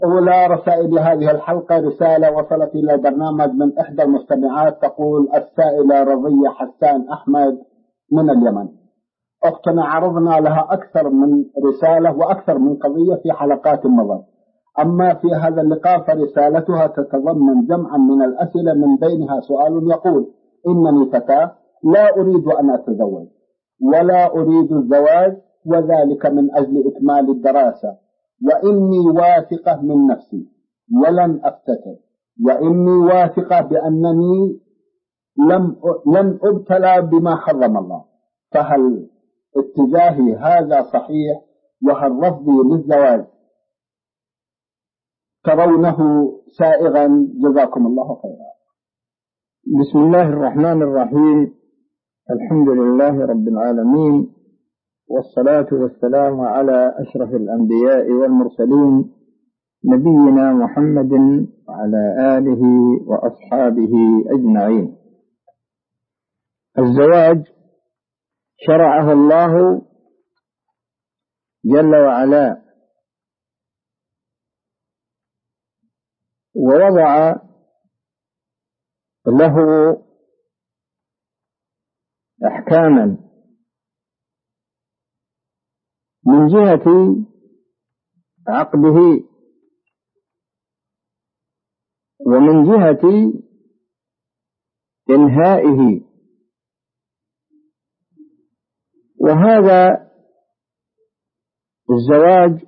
أولى رسائل هذه الحلقة رسالة وصلت إلى البرنامج من إحدى المستمعات، تقول السائلة رضية حسان أحمد من اليمن: أختنا عرضنا لها أكثر من رسالة وأكثر من قضية في حلقات مضت، أما في هذا اللقاء فرسالتها تتضمن جمعا من الأسئلة، من بينها سؤال يقول: إنني فتاة لا أريد أن أتزوج ولا أريد الزواج، وذلك من أجل إكمال الدراسة، وإني واثقة من نفسي ولن أفتتن، وإني واثقة بأنني لن أبتلى بما حرم الله، فهل اتجاهي هذا صحيح؟ وهل رفضي للزواج ترونه سائغا؟ جزاكم الله خيرا. بسم الله الرحمن الرحيم، الحمد لله رب العالمين، والصلاة والسلام على أشرف الأنبياء والمرسلين، نبينا محمد وعلى آله وأصحابه أجمعين. الزواج شرعه الله جل وعلا، ووضع له أحكاما من جهة عقده ومن جهة إنهائه، وهذا الزواج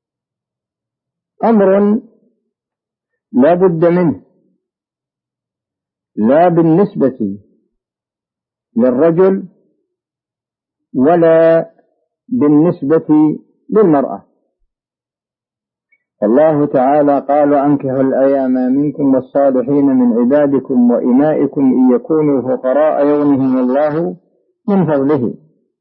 أمر لا بد منه، لا بالنسبة للرجل ولا بالنسبة للمرأة. الله تعالى قال: أنكحوا الأيام منكم والصالحين من عبادكم وإمائكم إن يكونوا فقراء يغنهم الله من فضله.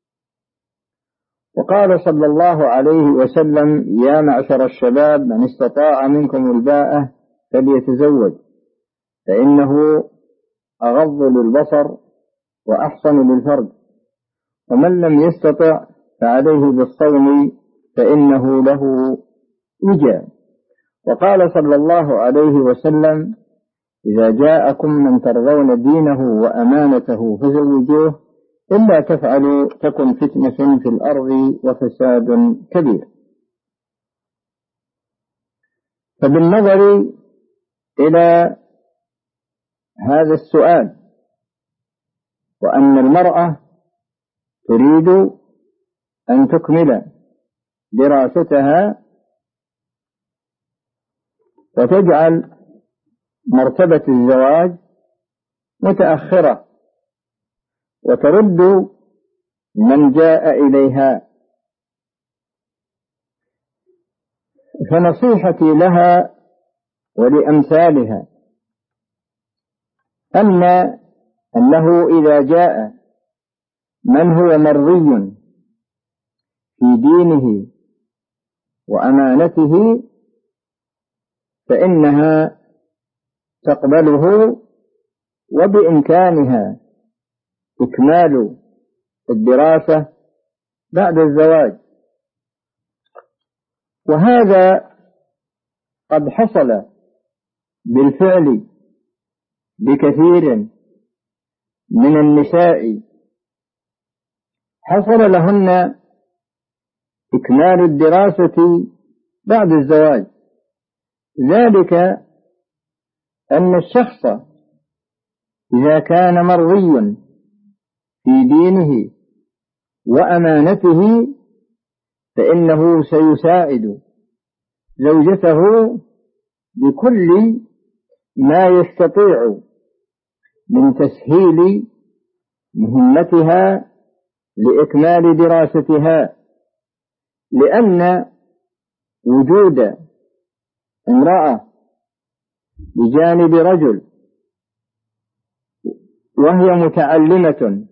وقال صلى الله عليه وسلم: يا معشر الشباب من استطاع منكم الباءة فليتزوج، فإنه أغض للبصر وأحصن للفرج، ومن لم يستطع فعليه بالصوم فإنه له وجاء. وقال صلى الله عليه وسلم: إذا جاءكم من ترضون دينه وأمانته فزوجوه، إلا تفعلوا تكن فتنة في الأرض وفساد كبير. فبالنظر إلى هذا السؤال، وأن المرأة تريد أن تكمل دراستها وتجعل مرتبة الزواج متأخرة وترد من جاء إليها، فنصيحتي لها ولأمثالها أنه إذا جاء من هو مرضي في دينه وأمانته فإنها تقبله، وبإمكانها إكمال الدراسة بعد الزواج. وهذا قد حصل بالفعل بكثير من النساء، حصل لهن إكمال الدراسة بعد الزواج، ذلك أن الشخص إذا كان مرضي في دينه وأمانته فإنه سيساعد زوجته بكل ما يستطيع من تسهيل مهمتها لإكمال دراستها، لأن وجود امرأة بجانب رجل وهي متعلمة،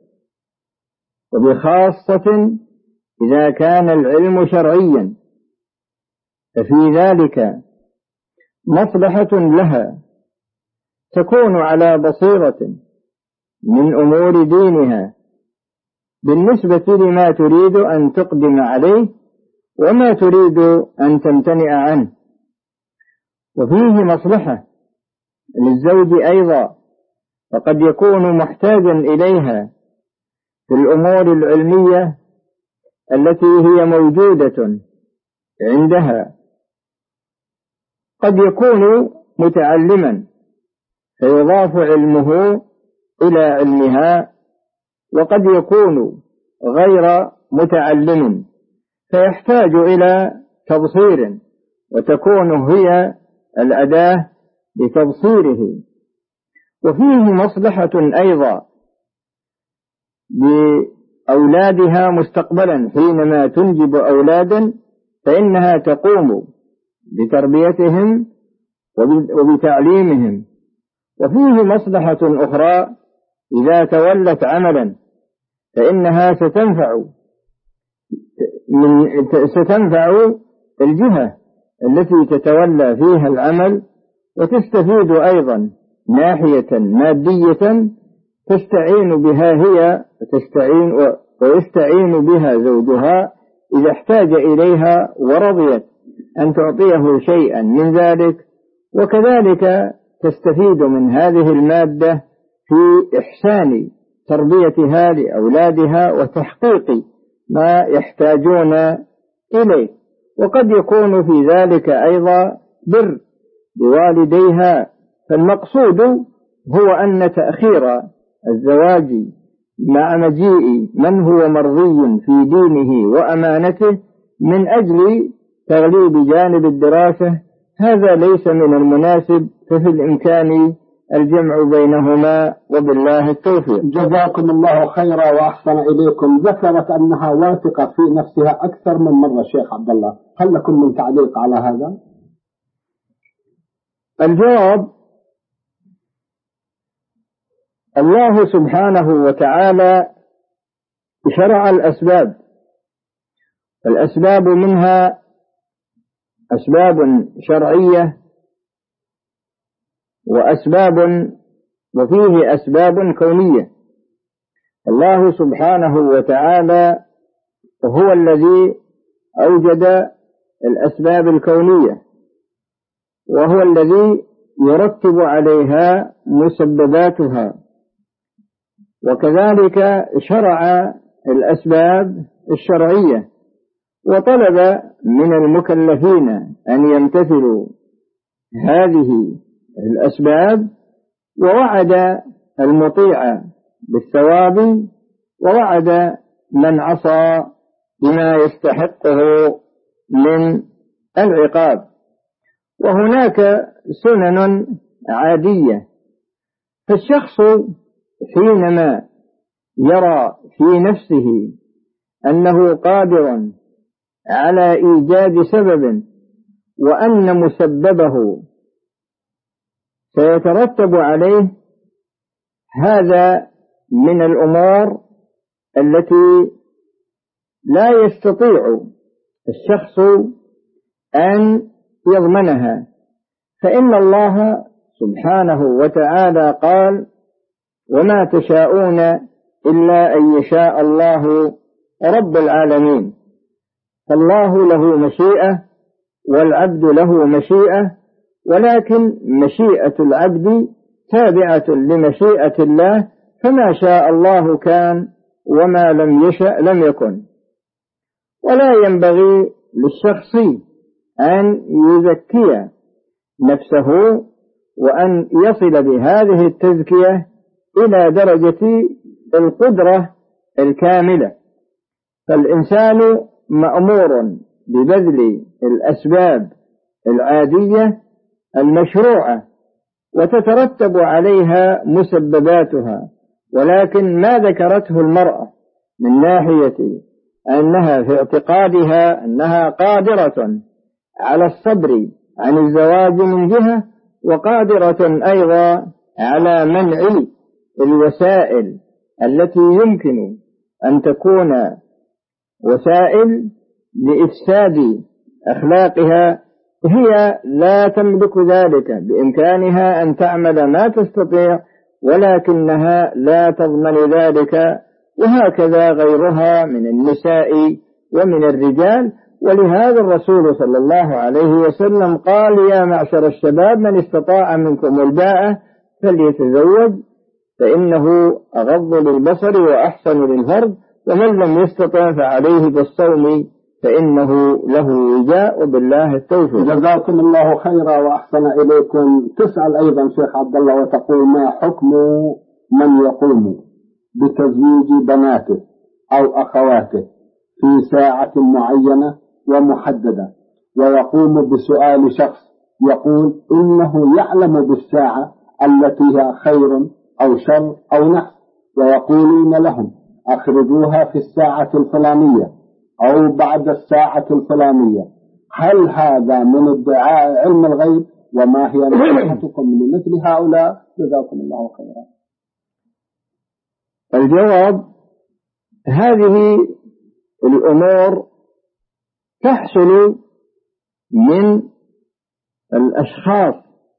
وبخاصة إذا كان العلم شرعيا، ففي ذلك مصلحة لها، تكون على بصيرة من أمور دينها بالنسبة لما تريد أن تقدم عليه وما تريد أن تمتنع عنه. وفيه مصلحة للزوج أيضا، فقد يكون محتاجا إليها في الأمور العلمية التي هي موجودة عندها. قد يكون متعلما فيضاف علمه إلى علمها، وقد يكون غير متعلم فيحتاج إلى تبصير، وتكون هي الأداة لتبصيره. وفيه مصلحة أيضا بأولادها مستقبلا، حينما تنجب أولادا فإنها تقوم بتربيتهم وبتعليمهم. وفيه مصلحة أخرى إذا تولت عملا فإنها ستنفع الجهة التي تتولى فيها العمل، وتستفيد أيضا ناحية مادية تستعين بها هي ويستعين بها زوجها إذا احتاج إليها ورضيت أن تعطيه شيئا من ذلك. وكذلك تستفيد من هذه المادة في إحسان تربيتها لأولادها وتحقيق ما يحتاجون إليه. وقد يكون في ذلك أيضا بر بوالديها. فالمقصود هو أن تأخير الزواج مع مجيء من هو مرضي في دينه وأمانته من أجل تغليب جانب الدراسة هذا ليس من المناسب، ففي الإمكان الجمع بينهما، وبالله التوفيق. جزاكم الله خيرا وأحسن إليكم. ذكرت أنها واثقة في نفسها أكثر من مرة شيخ عبد الله، هل لكم من تعليق على هذا؟ الجواب: الله سبحانه وتعالى شرع الأسباب، الأسباب منها أسباب شرعية وفيه أسباب كونية. الله سبحانه وتعالى هو الذي أوجد الأسباب الكونية، وهو الذي يرتب عليها مسبباتها، وكذلك شرع الأسباب الشرعية، وطلب من المكلفين أن يمتثلوا هذه الأسباب، ووعد المطيع بالثواب، ووعد من عصى بما يستحقه من العقاب. وهناك سنن عادية، فالشخص حينما يرى في نفسه أنه قادر على إيجاد سبب وأن مسببه سيترتب عليه، هذا من الأمور التي لا يستطيع الشخص أن يضمنها، فإن الله سبحانه وتعالى قال: وما تشاءون إلا أن يشاء الله رب العالمين. فالله له مشيئة والعبد له مشيئة، ولكن مشيئة العبد تابعة لمشيئة الله، فما شاء الله كان وما لم يشأ لم يكن. ولا ينبغي للشخص أن يزكي نفسه وأن يصل بهذه التزكية إلى درجة القدرة الكاملة، فالإنسان مأمور ببذل الأسباب العادية المشروعة وتترتب عليها مسبباتها، ولكن ما ذكرته المرأة من ناحية أنها في اعتقادها أنها قادرة على الصبر عن الزواج من جهة، وقادرة أيضا على منع الوسائل التي يمكن أن تكون وسائل لإفساد أخلاقها، هي لا تملك ذلك، بإمكانها أن تعمل ما تستطيع، ولكنها لا تضمن ذلك، وهكذا غيرها من النساء ومن الرجال. ولهذا الرسول صلى الله عليه وسلم قال: يا معشر الشباب من استطاع منكم الباءة فليتزوج فإنه أغض للبصر وأحسن للفرج، ومن لم يستطع فعليه بالصوم فإنه له وجاء، وبالله التوفيق. جزاكم الله خيرا وأحسن إليكم. تسأل أيضا شيخ عبد الله وتقول: ما حكم من يقوم بتزويج بناته أو أخواته في ساعة معينة ومحددة، ويقوم بسؤال شخص يقول إنه يعلم بالساعة التي هي خير أو شر أو نحس، ويقولون لهم أخرجوها في الساعة الفلانية أو بعد الساعة الفلانية، هل هذا من ادعاء علم الغيب؟ وما هي نصيحتكم لمثل هؤلاء؟ جزاكم الله خيرا. الجواب: هذه الأمور تحصل من الأشخاص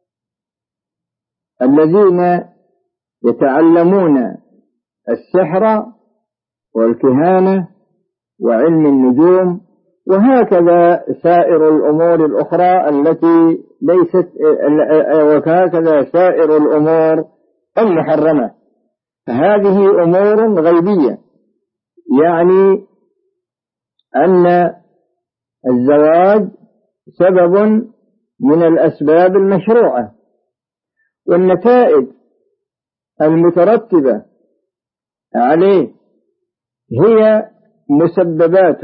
الذين يتعلمون السحر والكهانة وعلم النجوم، وهكذا سائر الأمور الأخرى التي ليست، وهكذا سائر الأمور المحرمة. هذه أمور غيبية، يعني أن الزواج سبب من الأسباب المشروعة، والنتائج المترتبة عليه هي مسببات،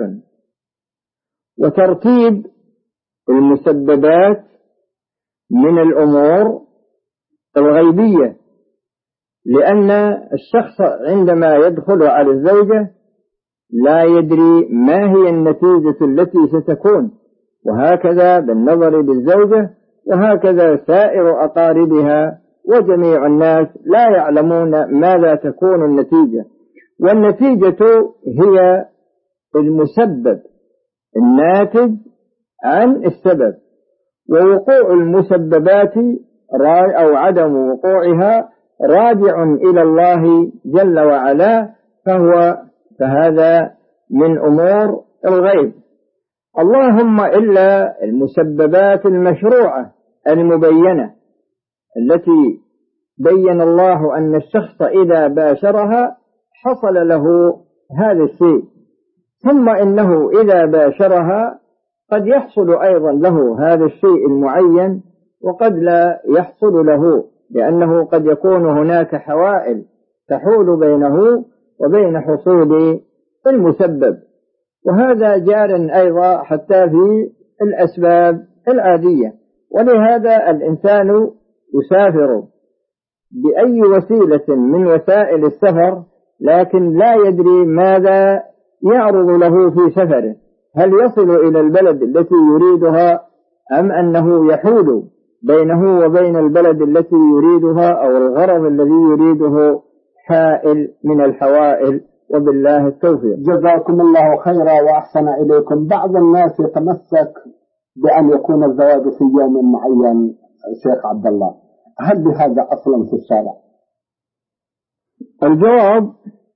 وترتيب المسببات من الأمور الغيبية، لأن الشخص عندما يدخل على الزوجة لا يدري ما هي النتيجة التي ستكون، وهكذا بالنظر للزوجة، وهكذا سائر أقاربها وجميع الناس لا يعلمون ماذا تكون النتيجة، والنتيجة هي المسبب الناتج عن السبب، ووقوع المسببات أو عدم وقوعها راجع إلى الله جل وعلا، فهذا من أمور الغيب، اللهم إلا المسببات المشروعة المبينة التي بين الله أن الشخص إذا باشرها حصل له هذا الشيء، ثم إنه إذا باشرها قد يحصل أيضا له هذا الشيء المعين، وقد لا يحصل له، لأنه قد يكون هناك حوائل تحول بينه وبين حصول المسبب، وهذا جار أيضا حتى في الأسباب العادية. ولهذا الإنسان يسافر بأي وسيلة من وسائل السفر، لكن لا يدري ماذا يعرض له في سفره، هل يصل إلى البلد التي يريدها أم أنه يحول بينه وبين البلد التي يريدها أو الغرض الذي يريده حائل من الحوائل، وبالله التوفيق. جزاكم الله خيرا وأحسن إليكم. بعض الناس يتمسك بأن يكون الزواج في يوم معين. شيخ عبد الله، هل بهذا أصلا في الشارع؟ الجواب: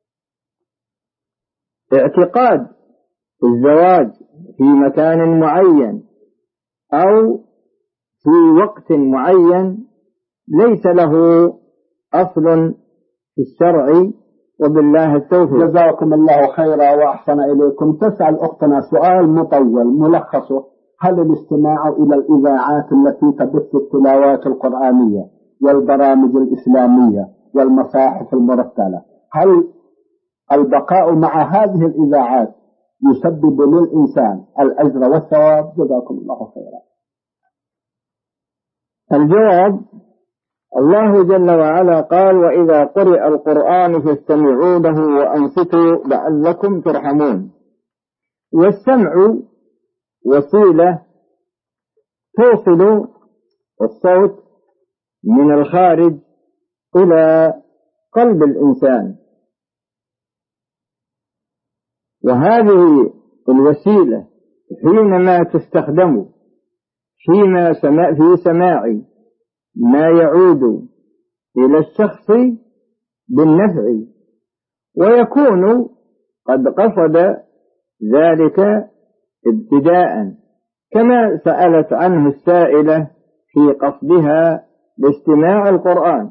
اعتقاد الزواج في مكان معين أو في وقت معين ليس له أصل في الشرع، وبالله التوفيق. جزاكم الله خيرا وأحسن إليكم. تسأل أختنا سؤال مطول ملخصه: هل الاستماع إلى الإذاعات التي تبث التلاوات القرآنية والبرامج الإسلامية والمصاحف المرتلة، هل البقاء مع هذه الإذاعات يسبب للإنسان الأجر والثواب؟ جزاكم الله خيرا. الجواب: الله جل وعلا قال: وإذا قرئ القرآن فاستمعوا له وأنصتوا لعلكم ترحمون. والسمع وسيلة توصل الصوت من الخارج إلى قلب الإنسان، وهذه الوسيلة حينما تستخدم في سماع ما يعود إلى الشخص بالنفع، ويكون قد قصد ذلك ابتداء، كما سألت عنه السائلة في قصدها لاستماع القرآن،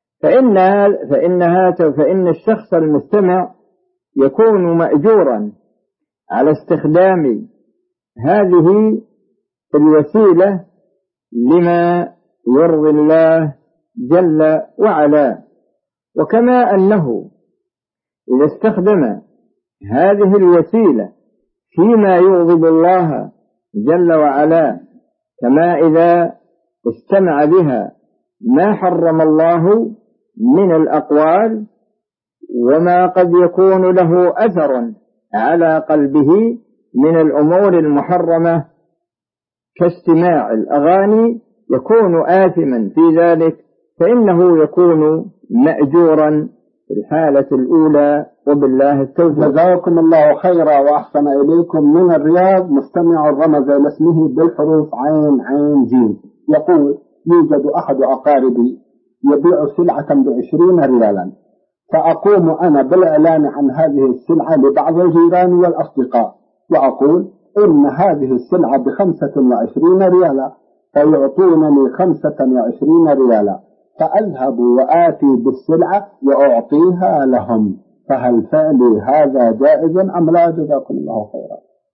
فإن الشخص المستمع يكون مأجورا على استخدام هذه الوسيلة لما يرضي الله جل وعلا. وكما أنه إذا استخدم هذه الوسيلة فيما يغضب الله جل وعلا، كما إذا استمع بها ما حرم الله من الأقوال وما قد يكون له أثر على قلبه من الأمور المحرمة كاستماع الأغاني، يكون آثما في ذلك، فإنه يكون مأجورا في الحالة الأولى. وبالله التوفيق. جزاكم الله خيرا وأحسن إليكم. من الرياض مستمع رمز لاسمه بالحروف عين عين جيم، يقول: يوجد أحد أقاربي يبيع سلعة ب20 ريالا، فأقوم أنا بالإعلان عن هذه السلعة لبعض الجيران والأصدقاء، وأقول إن هذه السلعة ب25 ريالا، فيعطونني 25 ريالا، فأذهب وآتي بالسلعة وأعطيها لهم، فهل فعلي هذا جائز أم لا؟ جزاكم الله خيرا.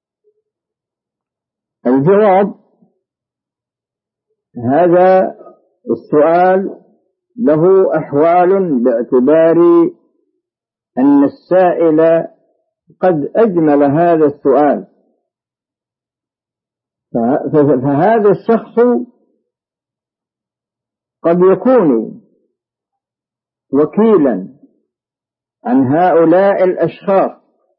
الجواب: هذا السؤال له أحوال، باعتبار أن السائل قد أجمل هذا السؤال، فهذا الشخص قد يكون وكيلا عن هؤلاء الأشخاص،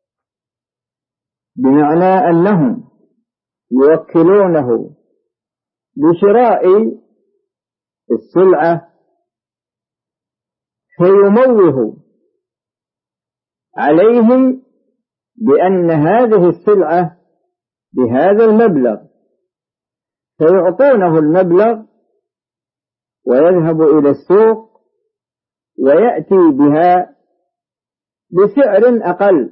بمعنى أنهم يوكلونه بشراء السلعة، فيموه عليهم بأن هذه السلعة بهذا المبلغ، فيعطونه المبلغ ويذهب إلى السوق ويأتي بها بسعر أقل،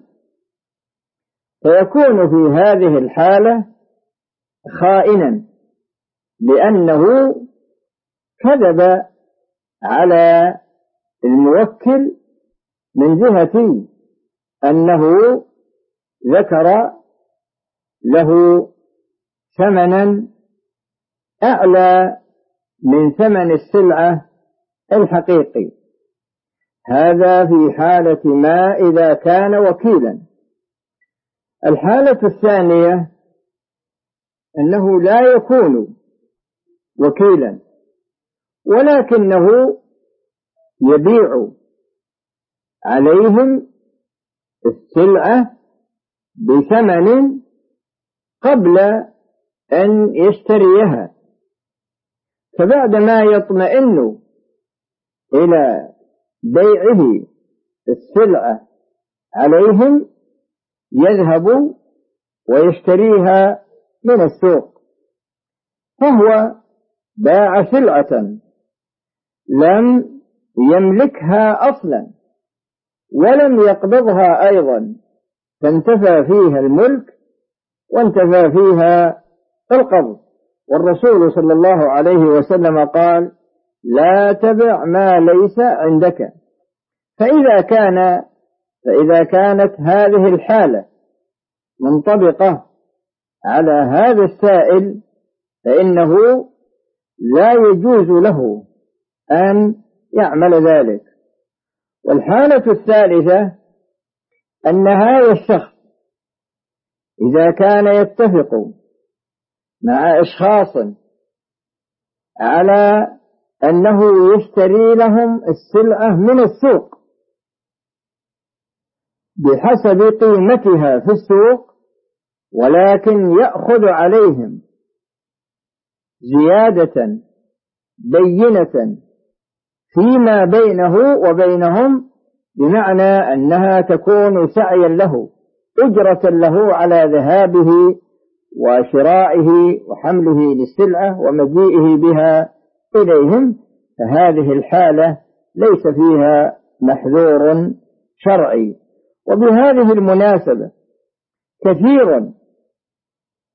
فيكون في هذه الحالة خائنا، لأنه كذب على الموكل من جهة أنه ذكر له ثمنا أعلى من ثمن السلعة الحقيقي. هذا في حالة ما إذا كان وكيلا. الحالة الثانية أنه لا يكون وكيلا، ولكنه يبيع عليهم السلعة بثمن قبل أن يشتريها، فبعدما يطمئن إلى بيعه السلعة عليهم يذهب ويشتريها من السوق، فهو باع سلعة لم يملكها أصلا ولم يقبضها أيضا، فانتفى فيها الملك وانتفى فيها القبض. والرسول صلى الله عليه وسلم قال: لا تبع ما ليس عندك. فإذا كانت هذه الحالة منطبقة على هذا السائل، فإنه لا يجوز له أن يعمل ذلك. والحالة الثالثة أن هذا الشخص إذا كان يتفق مع أشخاص على أنه يشتري لهم السلعة من السوق بحسب قيمتها في السوق، ولكن يأخذ عليهم زيادة بينة فيما بينه وبينهم، بمعنى أنها تكون سعيا له، أجرة له على ذهابه وشرائه وحمله للسلعة ومجيئه بها إليهم، فهذه الحالة ليس فيها محذور شرعي. وبهذه المناسبة كثير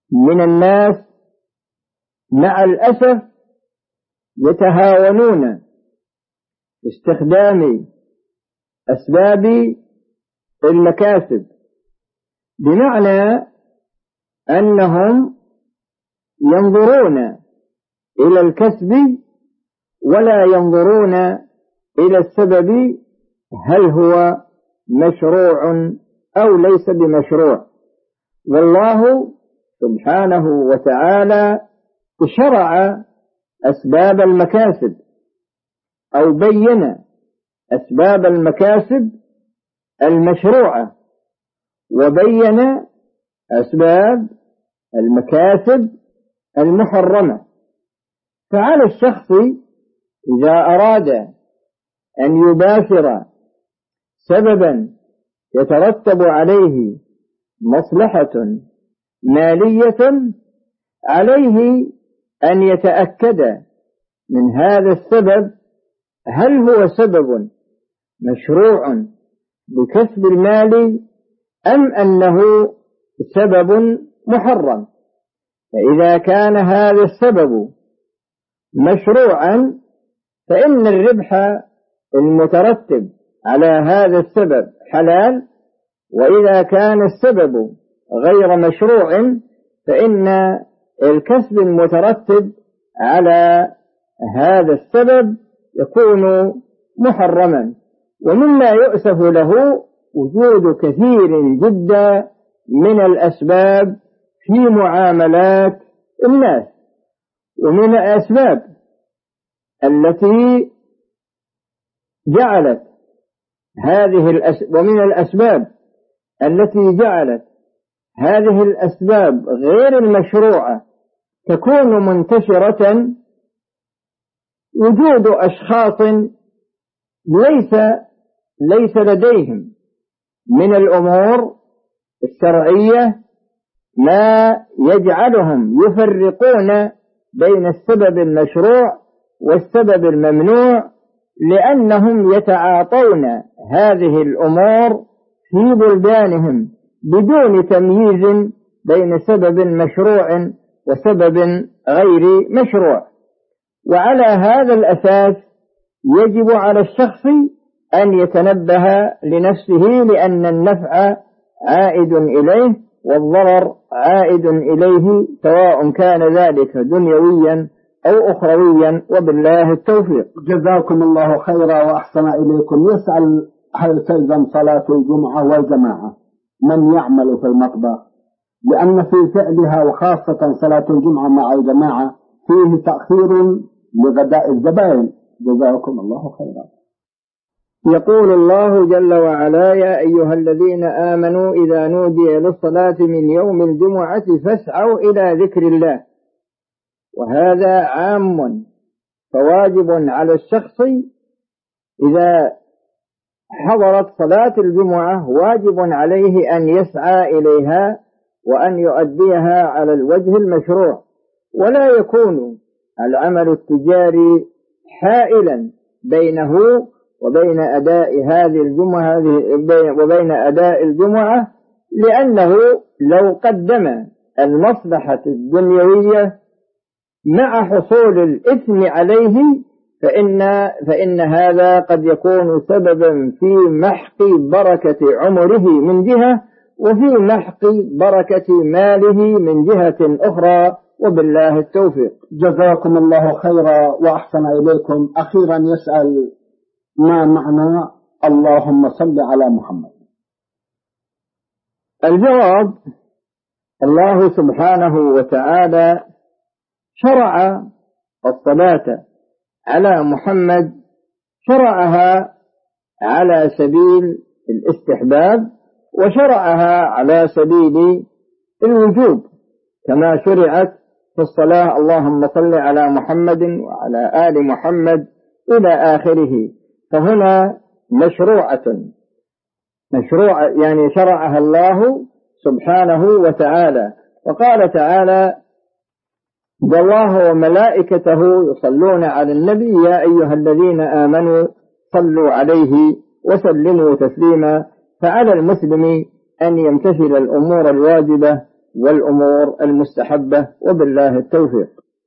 من الناس مع الأسف يتهاونون باستخدام أسباب المكاسب، بمعنى أنهم ينظرون إلى الكسب ولا ينظرون إلى السبب، هل هو مشروع أو ليس بمشروع. والله سبحانه وتعالى شرع أسباب المكاسب أو بين أسباب المكاسب المشروعة، وبين أسباب المكاسب المحرمة. فعلى الشخص إذا أراد أن يباشر سببا يترتب عليه مصلحة مالية، عليه أن يتأكد من هذا السبب هل هو سبب مشروع بكسب المال أم أنه سبب محرم. فإذا كان هذا السبب مشروعا فإن الربح المترتب على هذا السبب حلال، وإذا كان السبب غير مشروع فإن الكسب المترتب على هذا السبب يكون محرما. ومما يؤسف له وجود كثير جدا من الأسباب في معاملات الناس، ومن الأسباب التي جعلت هذه الأسباب غير المشروعة تكون منتشرة، وجود أشخاص ليس لديهم من الأمور الشرعية ما يجعلهم يفرقون بين السبب المشروع والسبب الممنوع، لأنهم يتعاطون هذه الأمور في بلدانهم بدون تمييز بين سبب مشروع وسبب غير مشروع. وعلى هذا الأساس يجب على الشخص أن يتنبه لنفسه، لأن النفع عائد إليه والضرر عائد إليه، سواء كان ذلك دنيويا أو أخرويا، وبالله التوفيق. جزاكم الله خيرا وأحسن إليكم. يسأل هل تلزم صلاة الجمعة والجماعة من يعمل في المطبخ؟ لأن في فعلها وخاصة صلاة الجمعة مع الجماعة فيه تأخير لغداء الزبائن. جزاكم الله خيرا. يقول الله جل وعلا: يا أيها الذين آمنوا إذا نودي للصلاة من يوم الجمعة فاسعوا إلى ذكر الله. وهذا عام، فواجب على الشخص إذا حضرت صلاة الجمعة واجب عليه أن يسعى إليها وأن يؤديها على الوجه المشروع، ولا يكون العمل التجاري حائلا بينه وبين أداء هذه الجمعة وبين أداء الجمعة، لأنه لو قدم المصلحة الدنيوية مع حصول الإثم عليه فإن هذا قد يكون سببا في محق بركة عمره من جهة، وفي محق بركة ماله من جهة أخرى، وبالله التوفيق. جزاكم الله خيرا وأحسن إليكم. أخيرا يسأل: ما معنى اللهم صل على محمد؟ الجواب: الله سبحانه وتعالى شرع الصلاة على محمد، شرعها على سبيل الاستحباب، وشرعها على سبيل الوجوب، كما شرعت في الصلاة: اللهم صل على محمد وعلى آل محمد إلى آخره. فهنا مشروعة يعني شرعها الله سبحانه وتعالى. وقال تعالى: والله وملائكته يصلون على النبي يا أيها الذين آمنوا صلوا عليه وسلموا تسليما. فعلى المسلم أن يمتثل الأمور الواجبة والأمور المستحبة، وبالله التوفيق.